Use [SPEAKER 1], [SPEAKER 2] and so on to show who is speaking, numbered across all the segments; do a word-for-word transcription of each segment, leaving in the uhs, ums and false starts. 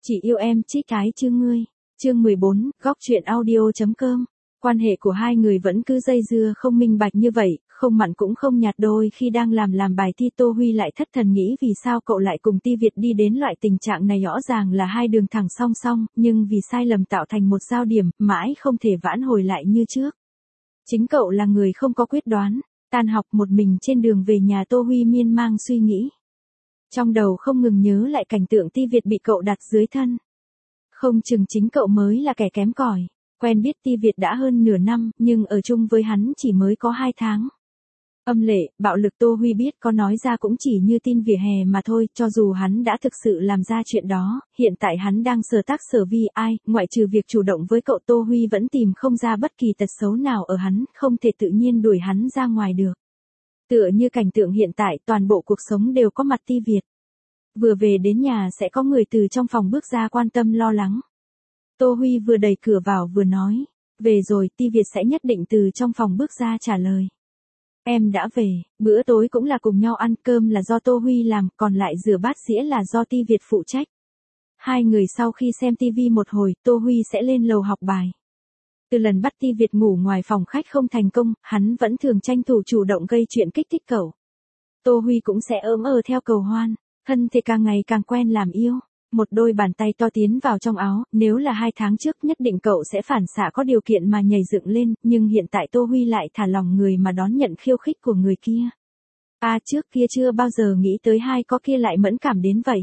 [SPEAKER 1] Chỉ yêu em chít cái chứ ngươi. Chương mười bốn, góc truyện audio.com. Quan hệ của hai người vẫn cứ dây dưa không minh bạch như vậy, không mặn cũng không nhạt. Đôi khi đang làm làm bài thi Tô Huy lại thất thần nghĩ vì sao cậu lại cùng Ti Việt đi đến loại tình trạng này, rõ ràng là hai đường thẳng song song, nhưng vì sai lầm tạo thành một giao điểm, mãi không thể vãn hồi lại như trước. Chính cậu là người không có quyết đoán, tan học một mình trên đường về nhà Tô Huy miên man suy nghĩ. Trong đầu không ngừng nhớ lại cảnh tượng Ti Việt bị cậu đặt dưới thân. Không chừng chính cậu mới là kẻ kém cỏi. Quen biết Ti Việt đã hơn nửa năm, nhưng ở chung với hắn chỉ mới có hai tháng. Âm lệ, bạo lực Tô Huy biết có nói ra cũng chỉ như tin vỉa hè mà thôi, cho dù hắn đã thực sự làm ra chuyện đó, hiện tại hắn đang sở tác sở vi ai, ngoại trừ việc chủ động với cậu Tô Huy vẫn tìm không ra bất kỳ tật xấu nào ở hắn, không thể tự nhiên đuổi hắn ra ngoài được. Tựa như cảnh tượng hiện tại toàn bộ cuộc sống đều có mặt Ti Việt. Vừa về đến nhà sẽ có người từ trong phòng bước ra quan tâm lo lắng. Tô Huy vừa đẩy cửa vào vừa nói, về rồi. Ti Việt sẽ nhất định từ trong phòng bước ra trả lời. Em đã về, bữa tối cũng là cùng nhau ăn, cơm là do Tô Huy làm, còn lại rửa bát dĩa là do Ti Việt phụ trách. Hai người sau khi xem tivi một hồi, Tô Huy sẽ lên lầu học bài. Từ lần bắt Ti Việt ngủ ngoài phòng khách không thành công, hắn vẫn thường tranh thủ chủ động gây chuyện kích thích cậu. Tô Huy cũng sẽ ỡm ờ theo cầu hoan, thân thể càng ngày càng quen làm yêu. Một đôi bàn tay to tiến vào trong áo, nếu là hai tháng trước nhất định cậu sẽ phản xạ có điều kiện mà nhảy dựng lên, nhưng hiện tại Tô Huy lại thả lòng người mà đón nhận khiêu khích của người kia. À, trước kia chưa bao giờ nghĩ tới hai có kia lại mẫn cảm đến vậy.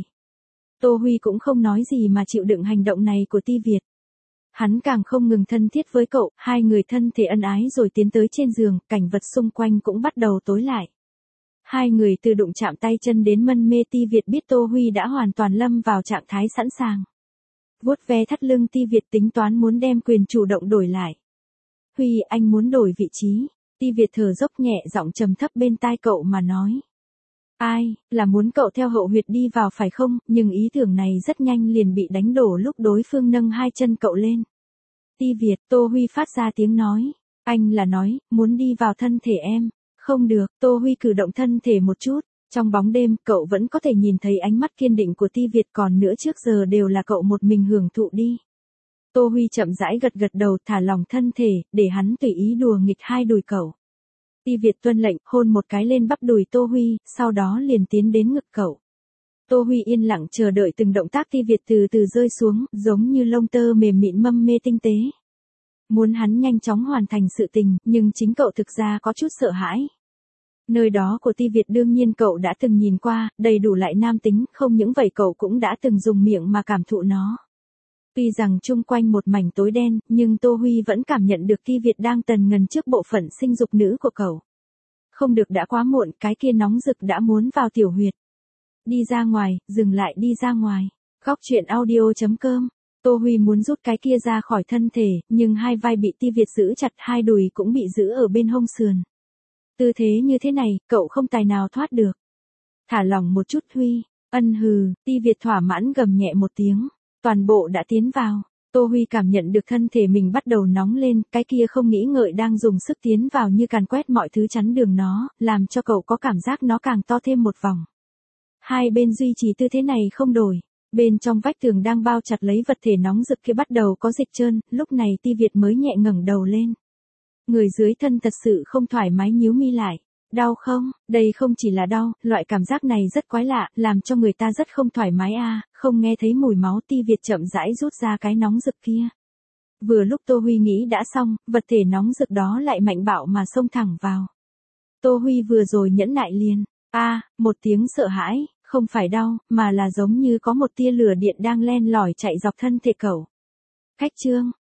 [SPEAKER 1] Tô Huy cũng không nói gì mà chịu đựng hành động này của Ti Việt. Hắn càng không ngừng thân thiết với cậu, hai người thân thể ân ái rồi tiến tới trên giường, cảnh vật xung quanh cũng bắt đầu tối lại. Hai người từ đụng chạm tay chân đến mân mê. Ti Việt biết Tô Huy đã hoàn toàn lâm vào trạng thái sẵn sàng. Vuốt ve thắt lưng Ti Việt tính toán muốn đem quyền chủ động đổi lại. Huy, anh muốn đổi vị trí. Ti Việt thở dốc nhẹ giọng trầm thấp bên tai cậu mà nói. Ai, là muốn cậu theo hậu huyệt đi vào phải không, nhưng ý tưởng này rất nhanh liền bị đánh đổ lúc đối phương nâng hai chân cậu lên. Ti Việt, Tô Huy phát ra tiếng nói. Anh là nói, muốn đi vào thân thể em. Không được, Tô Huy cử động thân thể một chút. Trong bóng đêm, cậu vẫn có thể nhìn thấy ánh mắt kiên định của Ti Việt, còn nữa trước giờ đều là cậu một mình hưởng thụ đi. Tô Huy chậm rãi gật gật đầu, thả lòng thân thể, để hắn tùy ý đùa nghịch hai đùi cậu. Ti Việt tuân lệnh, hôn một cái lên bắp đùi Tô Huy, sau đó liền tiến đến ngực cậu. Tô Huy yên lặng chờ đợi từng động tác Ti Việt từ từ rơi xuống, giống như lông tơ mềm mịn mâm mê tinh tế. Muốn hắn nhanh chóng hoàn thành sự tình, nhưng chính cậu thực ra có chút sợ hãi. Nơi đó của Ti Việt đương nhiên cậu đã từng nhìn qua, đầy đủ lại nam tính, không những vậy cậu cũng đã từng dùng miệng mà cảm thụ nó. Tuy rằng chung quanh một mảnh tối đen, nhưng Tô Huy vẫn cảm nhận được Ti Việt đang tần ngần trước bộ phận sinh dục nữ của cậu. Không được, đã quá muộn, cái kia nóng rực đã muốn vào tiểu huyệt. Đi ra ngoài, dừng lại, đi ra ngoài. Góc truyện audio.com. Tô Huy muốn rút cái kia ra khỏi thân thể, nhưng hai vai bị Ti Việt giữ chặt, hai đùi cũng bị giữ ở bên hông sườn. Tư thế như thế này, cậu không tài nào thoát được. Thả lỏng một chút Huy, ân hừ. Ti Việt thỏa mãn gầm nhẹ một tiếng, toàn bộ đã tiến vào. Tô Huy cảm nhận được thân thể mình bắt đầu nóng lên, cái kia không nghĩ ngợi đang dùng sức tiến vào như càn quét mọi thứ chắn đường nó, làm cho cậu có cảm giác nó càng to thêm một vòng. Hai bên duy trì tư thế này không đổi. Bên trong vách tường đang bao chặt lấy vật thể nóng rực kia bắt đầu có dịch trơn, lúc này Ti Việt mới nhẹ ngẩng đầu lên. Người dưới thân thật sự không thoải mái, nhíu mi lại. Đau không? Đây không chỉ là đau, loại cảm giác này rất quái lạ, làm cho người ta rất không thoải mái a. À, không nghe thấy mùi máu. Ti Việt chậm rãi rút ra cái nóng rực kia. Vừa lúc Tô Huy nghĩ đã xong, vật thể nóng rực đó lại mạnh bạo mà xông thẳng vào. Tô Huy vừa rồi nhẫn nại liền. A, à, một tiếng sợ hãi. Không phải đau, mà là giống như có một tia lửa điện đang len lỏi chạy dọc thân thể cậu. Cách chương,